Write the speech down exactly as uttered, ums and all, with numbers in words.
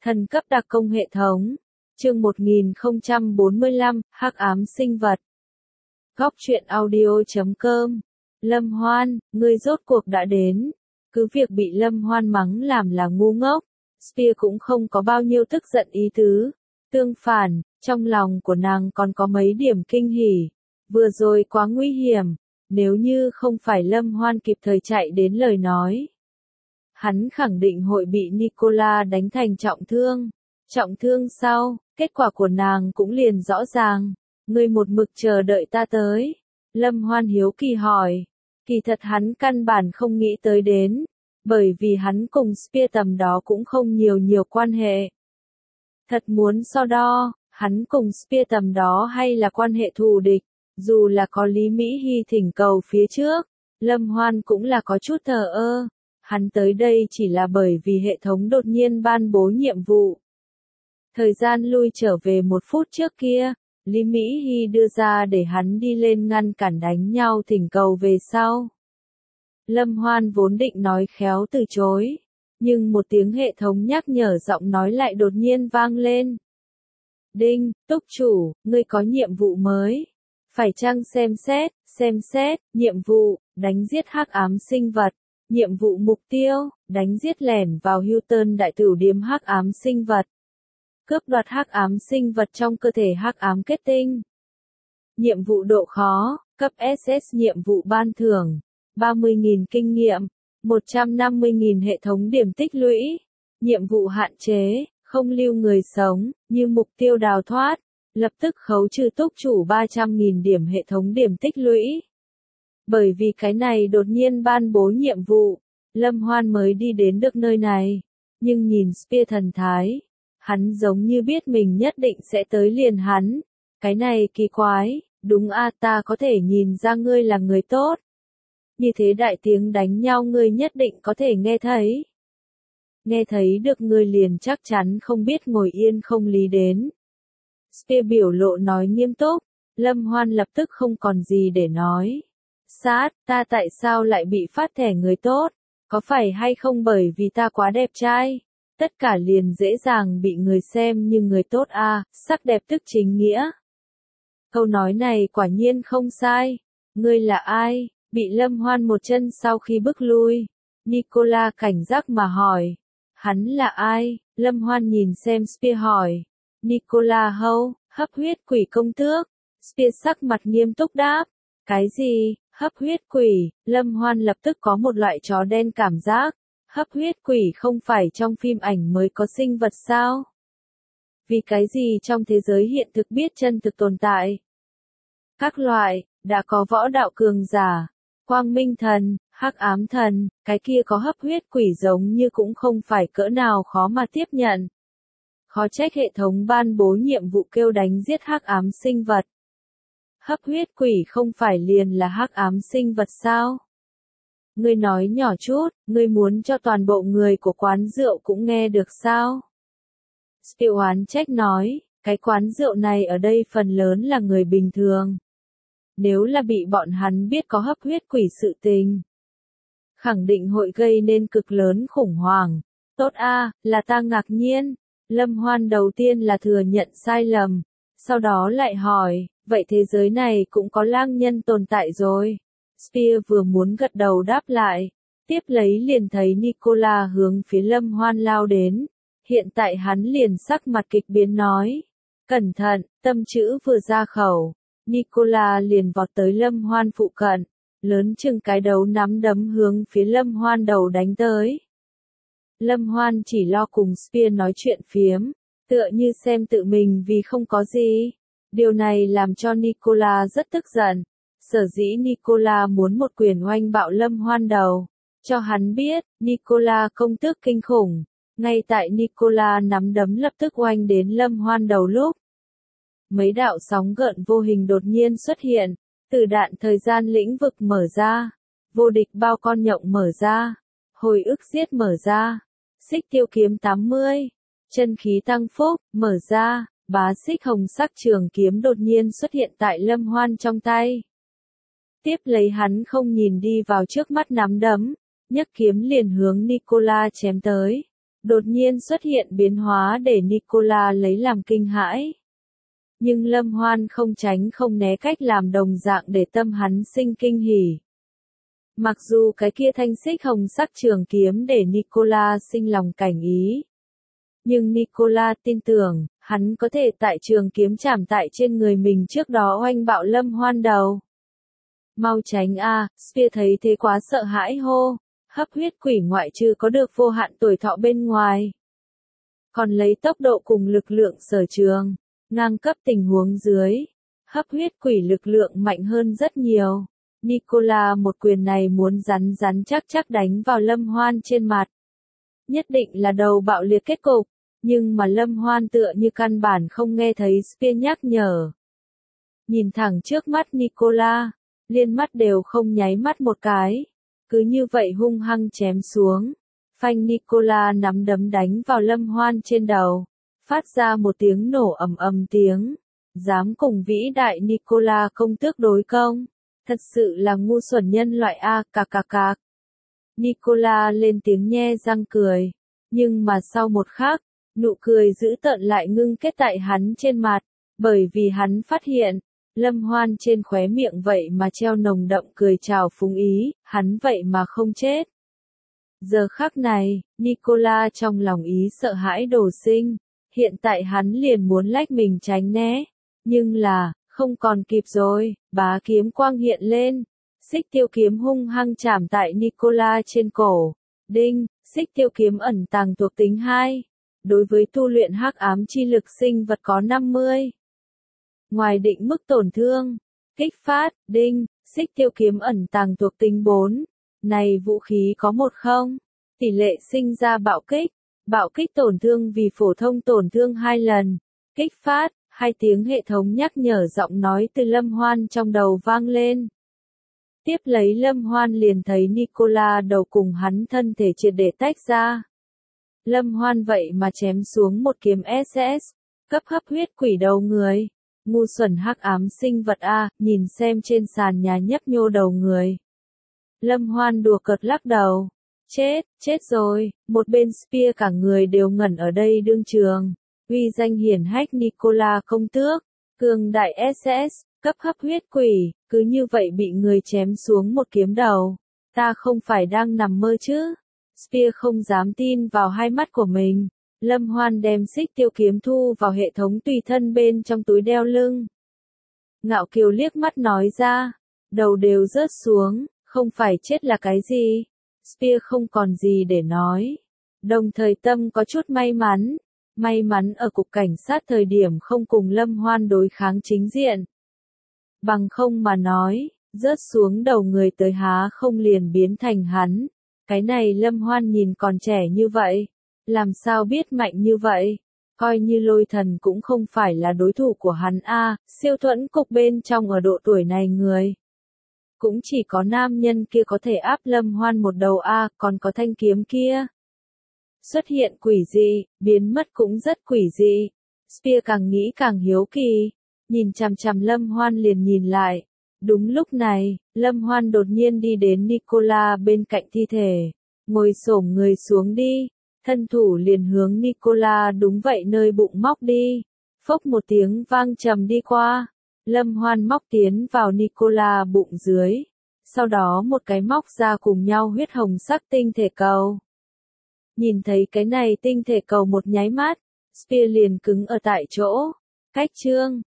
Thần cấp đặc công hệ thống. Chương một nghìn không trăm bốn mươi lăm, Hắc ám sinh vật. Góc truyện audio chấm com. Lâm Hoan, ngươi rốt cuộc đã đến. Cứ việc bị Lâm Hoan mắng làm là ngu ngốc, Spear cũng không có bao nhiêu tức giận ý tứ. Tương phản, trong lòng của nàng còn có mấy điểm kinh hỉ. Vừa rồi quá nguy hiểm, nếu như không phải Lâm Hoan kịp thời chạy đến lời nói, hắn khẳng định hội bị Nicola đánh thành trọng thương. Trọng thương sau, kết quả của nàng cũng liền rõ ràng. Ngươi một mực chờ đợi ta tới. Lâm Hoan hiếu kỳ hỏi. Kỳ thật hắn căn bản không nghĩ tới đến, bởi vì hắn cùng Spear tầm đó cũng không nhiều nhiều quan hệ. Thật muốn so đo, hắn cùng Spear tầm đó hay là quan hệ thù địch, dù là có Lý Mỹ Hy thỉnh cầu phía trước, Lâm Hoan cũng là có chút thờ ơ. Hắn tới đây chỉ là bởi vì hệ thống đột nhiên ban bố nhiệm vụ. Thời gian lui trở về một phút trước kia, Lý Mỹ Hy đưa ra để hắn đi lên ngăn cản đánh nhau thỉnh cầu về sau. Lâm Hoan vốn định nói khéo từ chối, nhưng một tiếng hệ thống nhắc nhở giọng nói lại đột nhiên vang lên. Đinh, túc chủ, ngươi có nhiệm vụ mới. Phải chăng xem xét, xem xét, nhiệm vụ, đánh giết hắc ám sinh vật. Nhiệm vụ mục tiêu, đánh giết lẻn vào Hilton đại tửu điếm hắc ám sinh vật. Cướp đoạt hắc ám sinh vật trong cơ thể hắc ám kết tinh. Nhiệm vụ độ khó, cấp ét ét nhiệm vụ ban thưởng, ba mươi nghìn kinh nghiệm, một trăm năm mươi nghìn hệ thống điểm tích lũy. Nhiệm vụ hạn chế, không lưu người sống, như mục tiêu đào thoát, lập tức khấu trừ túc chủ ba trăm nghìn điểm hệ thống điểm tích lũy. Bởi vì cái này đột nhiên ban bố nhiệm vụ, Lâm Hoan mới đi đến được nơi này, nhưng nhìn Spear thần thái, hắn giống như biết mình nhất định sẽ tới liền hắn. Cái này kỳ quái, đúng a, ta có thể nhìn ra ngươi là người tốt. Như thế đại tiếng đánh nhau ngươi nhất định có thể nghe thấy. Nghe thấy được ngươi liền chắc chắn không biết ngồi yên không lý đến. Spear biểu lộ nói nghiêm túc, Lâm Hoan lập tức không còn gì để nói. Sát, ta tại sao lại bị phát thẻ người tốt? Có phải hay không bởi vì ta quá đẹp trai? Tất cả liền dễ dàng bị người xem như người tốt a, à, sắc đẹp tức chính nghĩa. Câu nói này quả nhiên không sai. Ngươi là ai? Bị Lâm Hoan một chân sau khi bước lui. Nicola cảnh giác mà hỏi. Hắn là ai? Lâm Hoan nhìn xem Spear hỏi. Nicola Hâu, hấp huyết quỷ công tước. Spear sắc mặt nghiêm túc đáp. Cái gì? Hấp huyết quỷ? Lâm Hoan lập tức có một loại chó đen cảm giác. Hấp huyết quỷ không phải trong phim ảnh mới có sinh vật sao? Vì cái gì trong thế giới hiện thực biết chân thực tồn tại? Các loại, đã có võ đạo cường giả, quang minh thần, hắc ám thần, cái kia có hấp huyết quỷ giống như cũng không phải cỡ nào khó mà tiếp nhận. Khó trách hệ thống ban bố nhiệm vụ kêu đánh giết hắc ám sinh vật. Hấp huyết quỷ không phải liền là hắc ám sinh vật sao? Ngươi nói nhỏ chút, ngươi muốn cho toàn bộ người của quán rượu cũng nghe được sao? Spear oán trách nói, cái quán rượu này ở đây phần lớn là người bình thường. Nếu là bị bọn hắn biết có hấp huyết quỷ sự tình, khẳng định hội gây nên cực lớn khủng hoảng. Tốt a, là ta ngạc nhiên. Lâm Hoan đầu tiên là thừa nhận sai lầm, sau đó lại hỏi, vậy thế giới này cũng có lang nhân tồn tại rồi. Spear vừa muốn gật đầu đáp lại, tiếp lấy liền thấy Nicola hướng phía Lâm Hoan lao đến. Hiện tại hắn liền sắc mặt kịch biến nói. Cẩn thận, tâm chữ vừa ra khẩu. Nicola liền vọt tới Lâm Hoan phụ cận, lớn chừng cái đầu nắm đấm hướng phía Lâm Hoan đầu đánh tới. Lâm Hoan chỉ lo cùng Spear nói chuyện phiếm, tựa như xem tự mình vì không có gì. Điều này làm cho Nicola rất tức giận. Sở dĩ Nicola muốn một quyền oanh bạo Lâm Hoan đầu, cho hắn biết, Nicola công tước kinh khủng. Ngay tại Nicola nắm đấm lập tức oanh đến Lâm Hoan đầu lúc, mấy đạo sóng gợn vô hình đột nhiên xuất hiện, tử đạn thời gian lĩnh vực mở ra, vô địch bao con nhộng mở ra, hồi ức giết mở ra, xích tiêu kiếm tám mươi, chân khí tăng phúc, mở ra, bá xích hồng sắc trường kiếm đột nhiên xuất hiện tại Lâm Hoan trong tay. Tiếp lấy hắn không nhìn đi vào trước mắt nắm đấm, nhấc kiếm liền hướng Nicola chém tới. đột nhiên xuất hiện biến hóa để Nicola lấy làm kinh hãi. Nhưng Lâm Hoan không tránh không né cách làm đồng dạng để tâm hắn sinh kinh hỉ. Mặc dù cái kia thanh xích hồng sắc trường kiếm để Nicola sinh lòng cảnh ý. Nhưng Nicola tin tưởng, hắn có thể tại trường kiếm chạm tại trên người mình trước đó oanh bạo Lâm Hoan đầu. Mau tránh a, Spear thấy thế quá sợ hãi hô, hấp huyết quỷ ngoại trừ có được vô hạn tuổi thọ bên ngoài. Còn lấy tốc độ cùng lực lượng sở trường, ngang cấp tình huống dưới, hấp huyết quỷ lực lượng mạnh hơn rất nhiều. Nicola một quyền này muốn rắn rắn chắc chắc đánh vào Lâm Hoan trên mặt. Nhất định là đầu bạo liệt kết cục, nhưng mà Lâm Hoan tựa như căn bản không nghe thấy Spear nhắc nhở. Nhìn thẳng trước mắt Nicola, liên mắt đều không nháy mắt một cái, cứ như vậy hung hăng chém xuống. Phanh Nicola nắm đấm đánh vào Lâm Hoan trên đầu, phát ra một tiếng nổ ầm ầm tiếng. Dám cùng vĩ đại Nicola công tước đối công, thật sự là ngu xuẩn nhân loại a, cạc cạc cạc. Nicola lên tiếng nhe răng cười, nhưng mà sau một khắc, nụ cười dữ tợn lại ngưng kết tại hắn trên mặt, bởi vì hắn phát hiện, Lâm Hoan trên khóe miệng vậy mà treo nồng đậm cười trào phúng ý, hắn vậy mà không chết. Giờ khắc này, Nicola trong lòng ý sợ hãi đổ sinh, hiện tại hắn liền muốn lách mình tránh né, nhưng là, không còn kịp rồi, bá kiếm quang hiện lên, xích tiêu kiếm hung hăng chạm tại Nicola trên cổ, đinh, xích tiêu kiếm ẩn tàng thuộc tính hai, đối với tu luyện hắc ám chi lực sinh vật có năm mươi. Ngoài định mức tổn thương, kích phát, đinh, xích tiêu kiếm ẩn tàng thuộc tính bốn, này vũ khí có một không, tỷ lệ sinh ra bạo kích, bạo kích tổn thương vì phổ thông tổn thương hai lần, kích phát, hai tiếng hệ thống nhắc nhở giọng nói từ Lâm Hoan trong đầu vang lên. Tiếp lấy Lâm Hoan liền thấy Nicola đầu cùng hắn thân thể triệt để tách ra. Lâm Hoan vậy mà chém xuống một kiếm ét ét, cấp hấp huyết quỷ đầu người. Ngu xuẩn hắc ám sinh vật a, nhìn xem trên sàn nhà nhấp nhô đầu người. Lâm Hoan đùa cợt lắc đầu. Chết, chết rồi, một bên Spear cả người đều ngẩn ở đây đương trường. Uy danh hiển hách Nicola công tước, cường đại ét ét, cấp hấp huyết quỷ, cứ như vậy bị người chém xuống một kiếm đầu. Ta không phải đang nằm mơ chứ? Spear không dám tin vào hai mắt của mình. Lâm Hoan đem xích tiêu kiếm thu vào hệ thống tùy thân bên trong túi đeo lưng. Ngạo kiều liếc mắt nói ra, đầu đều rớt xuống, không phải chết là cái gì. Spear không còn gì để nói. Đồng thời tâm có chút may mắn. May mắn ở cục cảnh sát thời điểm không cùng Lâm Hoan đối kháng chính diện. Bằng không mà nói, rớt xuống đầu người tới há không liền biến thành hắn. Cái này Lâm Hoan nhìn còn trẻ như vậy. Làm sao biết mạnh như vậy? Coi như lôi thần cũng không phải là đối thủ của hắn a, siêu thuẫn cục bên trong ở độ tuổi này người. Cũng chỉ có nam nhân kia có thể áp Lâm Hoan một đầu a, còn có thanh kiếm kia. Xuất hiện quỷ dị, biến mất cũng rất quỷ dị. Spear càng nghĩ càng hiếu kỳ, nhìn chằm chằm Lâm Hoan liền nhìn lại. Đúng lúc này, Lâm Hoan đột nhiên đi đến Nicola bên cạnh thi thể, ngồi xổm người xuống đi, thân thủ liền hướng Nicola đúng vậy nơi bụng móc đi. Phốc một tiếng vang trầm đi qua, Lâm Hoan móc tiến vào Nicola bụng dưới, sau đó một cái móc ra cùng nhau huyết hồng sắc tinh thể cầu. Nhìn thấy cái này tinh thể cầu một nháy mắt, Spear liền cứng ở tại chỗ. Cách chương